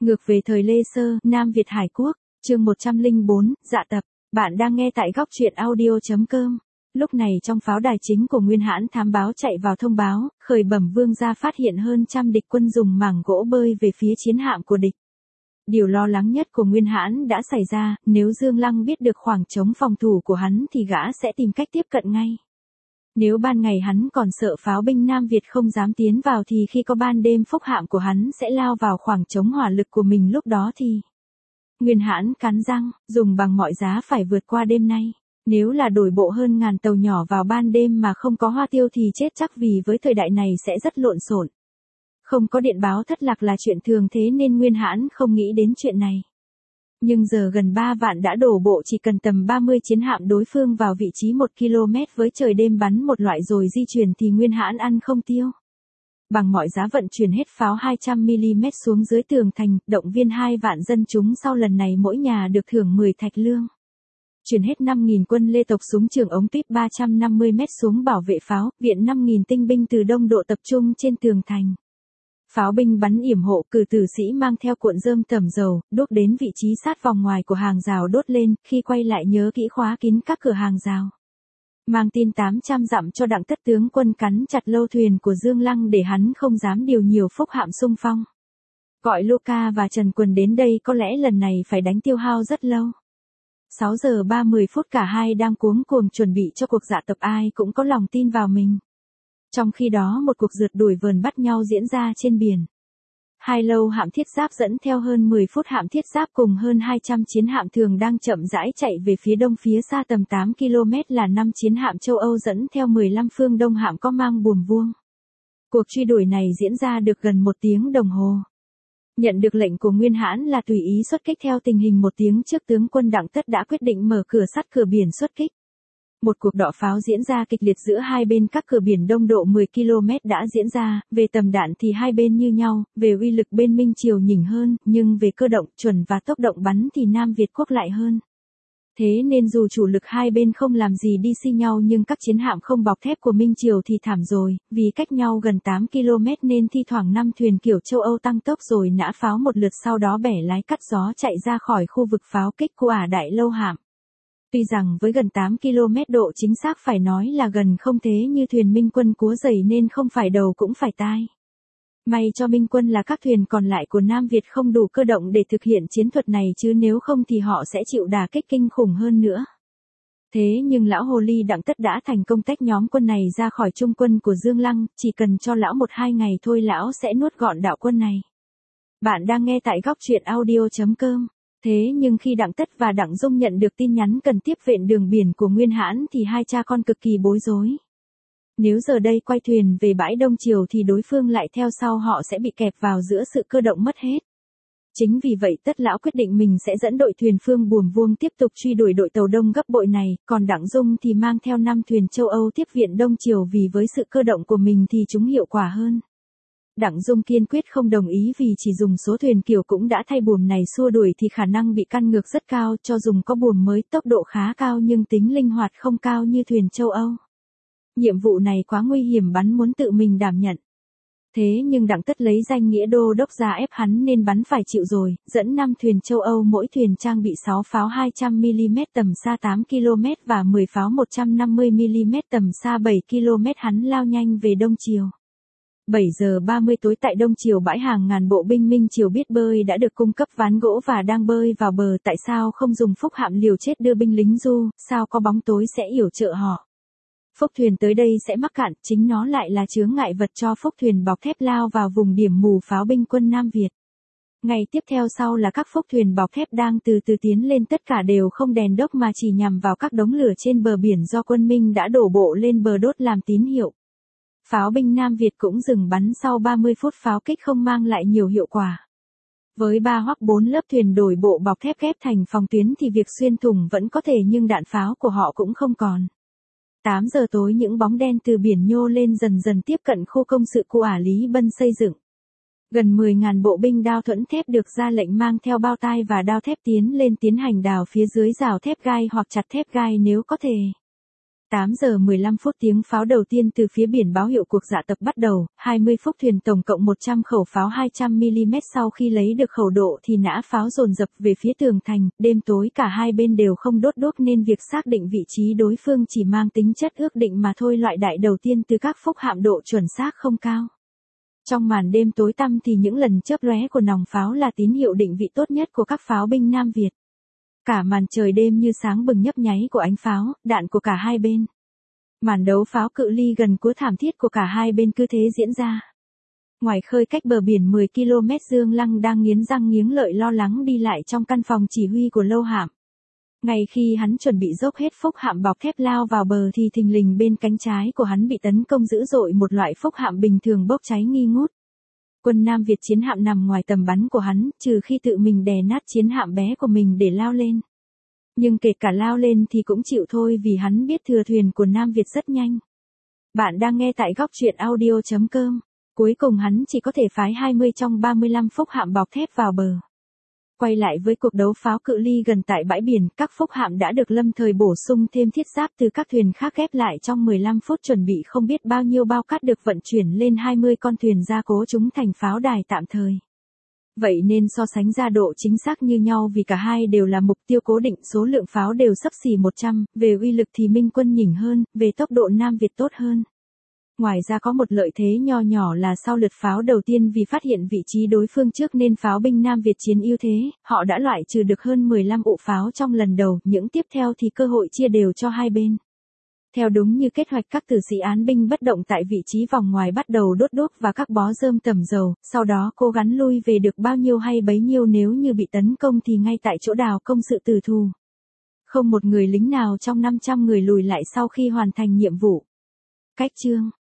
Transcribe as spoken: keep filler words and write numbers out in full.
Ngược về thời Lê Sơ, Nam Việt Hải Quốc, chương một trăm lẻ bốn, dạ tập. Bạn đang nghe tại góc truyện audio chấm com. Lúc này trong pháo đài chính của Nguyên Hãn thám báo chạy vào thông báo, khởi bẩm vương gia phát hiện hơn trăm địch quân dùng mảng gỗ bơi về phía chiến hạm của địch. Điều lo lắng nhất của Nguyên Hãn đã xảy ra, nếu Dương Lăng biết được khoảng trống phòng thủ của hắn thì gã sẽ tìm cách tiếp cận ngay. Nếu ban ngày hắn còn sợ pháo binh Nam Việt không dám tiến vào thì khi có ban đêm phúc hạm của hắn sẽ lao vào khoảng trống hỏa lực của mình lúc đó thì... Nguyên Hãn cắn răng, dùng bằng mọi giá phải vượt qua đêm nay. Nếu là đổi bộ hơn ngàn tàu nhỏ vào ban đêm mà không có hoa tiêu thì chết chắc, vì với thời đại này sẽ rất lộn xộn. Không có điện báo thất lạc là chuyện thường thế nên Nguyên Hãn không nghĩ đến chuyện này. Nhưng giờ gần ba vạn đã đổ bộ, chỉ cần tầm ba mươi chiến hạm đối phương vào vị trí một ki lô mét với trời đêm bắn một loại rồi di chuyển thì Nguyên Hãn ăn không tiêu. Bằng mọi giá vận chuyển hết pháo hai trăm mi li mét xuống dưới tường thành, động viên hai vạn dân chúng sau lần này mỗi nhà được thưởng mười thạch lương. Chuyển hết năm nghìn quân lê tộc súng trường ống tuyếp ba trăm năm mươi mét xuống bảo vệ pháo, viện năm nghìn tinh binh từ đông độ tập trung trên tường thành. Pháo binh bắn yểm hộ, cử tử sĩ mang theo cuộn rơm tẩm dầu, đốt đến vị trí sát vòng ngoài của hàng rào đốt lên, khi quay lại nhớ kỹ khóa kín các cửa hàng rào. Mang tin tám trăm dặm cho Đặng Tất tướng quân cắn chặt lâu thuyền của Dương Lăng để hắn không dám điều nhiều phúc hạm xung phong. Gọi Luca và Trần Quần đến đây, có lẽ lần này phải đánh tiêu hao rất lâu. sáu giờ ba mươi phút cả hai đang cuống cuồng chuẩn bị cho cuộc dạ tập, ai cũng có lòng tin vào mình. Trong khi đó một cuộc rượt đuổi vờn bắt nhau diễn ra trên biển. Hai lâu hạm thiết giáp dẫn theo hơn mười phút hạm thiết giáp cùng hơn hai trăm chiến hạm thường đang chậm rãi chạy về phía đông, phía xa tầm tám ki lô mét là năm chiến hạm châu Âu dẫn theo mười lăm phương đông hạm có mang buồm vuông. Cuộc truy đuổi này diễn ra được gần một tiếng đồng hồ. Nhận được lệnh của Nguyên Hãn là tùy ý xuất kích theo tình hình, một tiếng trước tướng quân Đặng Tất đã quyết định mở cửa sắt cửa biển xuất kích. Một cuộc đọ pháo diễn ra kịch liệt giữa hai bên các cửa biển đông độ mười ki lô mét đã diễn ra, về tầm đạn thì hai bên như nhau, về uy lực bên Minh Triều nhỉnh hơn, nhưng về cơ động, chuẩn và tốc độ bắn thì Nam Việt Quốc lại hơn. Thế nên dù chủ lực hai bên không làm gì đi xi nhau nhưng các chiến hạm không bọc thép của Minh Triều thì thảm rồi, vì cách nhau gần tám ki lô mét nên thi thoảng năm thuyền kiểu châu Âu tăng tốc rồi nã pháo một lượt, sau đó bẻ lái cắt gió chạy ra khỏi khu vực pháo kích của Ả Đại lâu hạm. Tuy rằng với gần tám ki lô mét độ chính xác phải nói là gần không thế như thuyền Minh quân Cúa Dày nên không phải đầu cũng phải tai. May cho Minh quân là các thuyền còn lại của Nam Việt không đủ cơ động để thực hiện chiến thuật này, chứ nếu không thì họ sẽ chịu đả kích kinh khủng hơn nữa. Thế nhưng lão hồ ly Đặng Tất đã thành công tách nhóm quân này ra khỏi trung quân của Dương Lăng, chỉ cần cho lão một hai ngày thôi lão sẽ nuốt gọn đạo quân này. Bạn đang nghe tại góc truyện audio chấm com. Thế nhưng khi Đặng Tất và Đặng Dung nhận được tin nhắn cần tiếp viện đường biển của Nguyên Hãn thì hai cha con cực kỳ bối rối. Nếu giờ đây quay thuyền về bãi Đông Triều thì đối phương lại theo sau, họ sẽ bị kẹp vào giữa sự cơ động mất hết. Chính vì vậy Tất lão quyết định mình sẽ dẫn đội thuyền phương buồm vuông tiếp tục truy đuổi đội tàu đông gấp bội này, còn Đặng Dung thì mang theo năm thuyền châu Âu tiếp viện Đông Triều, vì với sự cơ động của mình thì chúng hiệu quả hơn. Đặng Dung kiên quyết không đồng ý, vì chỉ dùng số thuyền kiểu cũng đã thay buồm này xua đuổi thì khả năng bị căn ngược rất cao, cho dùng có buồm mới tốc độ khá cao nhưng tính linh hoạt không cao như thuyền châu Âu. Nhiệm vụ này quá nguy hiểm, bắn muốn tự mình đảm nhận. Thế nhưng Đặng Tất lấy danh nghĩa đô đốc ra ép hắn nên bắn phải chịu rồi, dẫn năm thuyền châu Âu mỗi thuyền trang bị sáu pháo hai trăm mi li mét tầm xa tám ki lô mét và mười pháo một trăm năm mươi mi li mét tầm xa bảy ki lô mét, hắn lao nhanh về Đông Triều. bảy giờ ba mươi tối tại Đông Triều, bãi hàng ngàn bộ binh Minh Triều biết bơi đã được cung cấp ván gỗ và đang bơi vào bờ. Tại sao không dùng phúc hạm liều chết đưa binh lính du, sao có bóng tối sẽ yểm trợ họ. Phúc thuyền tới đây sẽ mắc cạn, chính nó lại là chướng ngại vật cho phúc thuyền bọc thép lao vào vùng điểm mù pháo binh quân Nam Việt. Ngày tiếp theo sau là các phúc thuyền bọc thép đang từ từ tiến lên, tất cả đều không đèn đốc mà chỉ nhằm vào các đống lửa trên bờ biển do quân Minh đã đổ bộ lên bờ đốt làm tín hiệu. Pháo binh Nam Việt cũng dừng bắn sau ba mươi phút pháo kích không mang lại nhiều hiệu quả. Với ba hoặc bốn lớp thuyền đổi bộ bọc thép ghép thành phòng tuyến thì việc xuyên thủng vẫn có thể, nhưng đạn pháo của họ cũng không còn. tám giờ tối những bóng đen từ biển nhô lên, dần dần tiếp cận khu công sự của Ả Lý Bân xây dựng. Gần mười nghìn bộ binh đao thuẫn thép được ra lệnh mang theo bao tai và đao thép tiến lên tiến hành đào phía dưới rào thép gai hoặc chặt thép gai nếu có thể. tám giờ mười lăm phút tiếng pháo đầu tiên từ phía biển báo hiệu cuộc dạ tập bắt đầu, hai mươi phút thuyền tổng cộng một trăm khẩu pháo hai trăm mi-li-mét sau khi lấy được khẩu độ thì nã pháo dồn dập về phía tường thành, đêm tối cả hai bên đều không đốt đuốc nên việc xác định vị trí đối phương chỉ mang tính chất ước định mà thôi. Loại đại đầu tiên từ các phúc hạm độ chuẩn xác không cao. Trong màn đêm tối tăm thì những lần chớp lóe của nòng pháo là tín hiệu định vị tốt nhất của các pháo binh Nam Việt. Cả màn trời đêm như sáng bừng nhấp nháy của ánh pháo, đạn của cả hai bên. Màn đấu pháo cự ly gần cuối thảm thiết của cả hai bên cứ thế diễn ra. Ngoài khơi cách bờ biển mười ki lô mét, Dương Lăng đang nghiến răng nghiến lợi lo lắng đi lại trong căn phòng chỉ huy của Lâu Hạm. Ngay khi hắn chuẩn bị dốc hết phúc hạm bọc thép lao vào bờ thì thình lình bên cánh trái của hắn bị tấn công dữ dội một loại phúc hạm bình thường bốc cháy nghi ngút. Quân Nam Việt chiến hạm nằm ngoài tầm bắn của hắn, trừ khi tự mình đè nát chiến hạm bé của mình để lao lên. Nhưng kể cả lao lên thì cũng chịu thôi vì hắn biết thừa thuyền của Nam Việt rất nhanh. Bạn đang nghe tại góc truyện audio chấm com. Cuối cùng hắn chỉ có thể phái hai mươi trong ba mươi lăm phúc hạm bọc thép vào bờ. Quay lại với cuộc đấu pháo cự ly gần tại bãi biển, các phúc hạm đã được lâm thời bổ sung thêm thiết giáp từ các thuyền khác ghép lại trong mười lăm phút, chuẩn bị không biết bao nhiêu bao cát được vận chuyển lên hai mươi con thuyền gia cố chúng thành pháo đài tạm thời. Vậy nên so sánh ra độ chính xác như nhau vì cả hai đều là mục tiêu cố định, số lượng pháo đều xấp xỉ một trăm, về uy lực thì Minh quân nhỉnh hơn, về tốc độ Nam Việt tốt hơn. Ngoài ra có một lợi thế nho nhỏ là sau lượt pháo đầu tiên vì phát hiện vị trí đối phương trước nên pháo binh Nam Việt chiến ưu thế, họ đã loại trừ được hơn mười lăm ụ pháo trong lần đầu, những tiếp theo thì cơ hội chia đều cho hai bên. Theo đúng như kế hoạch, các tử sĩ án binh bất động tại vị trí vòng ngoài bắt đầu đốt đuốc và các bó rơm tẩm dầu, sau đó cố gắng lui về được bao nhiêu hay bấy nhiêu, nếu như bị tấn công thì ngay tại chỗ đào công sự tử thù. Không một người lính nào trong năm trăm người lùi lại sau khi hoàn thành nhiệm vụ. Cách chương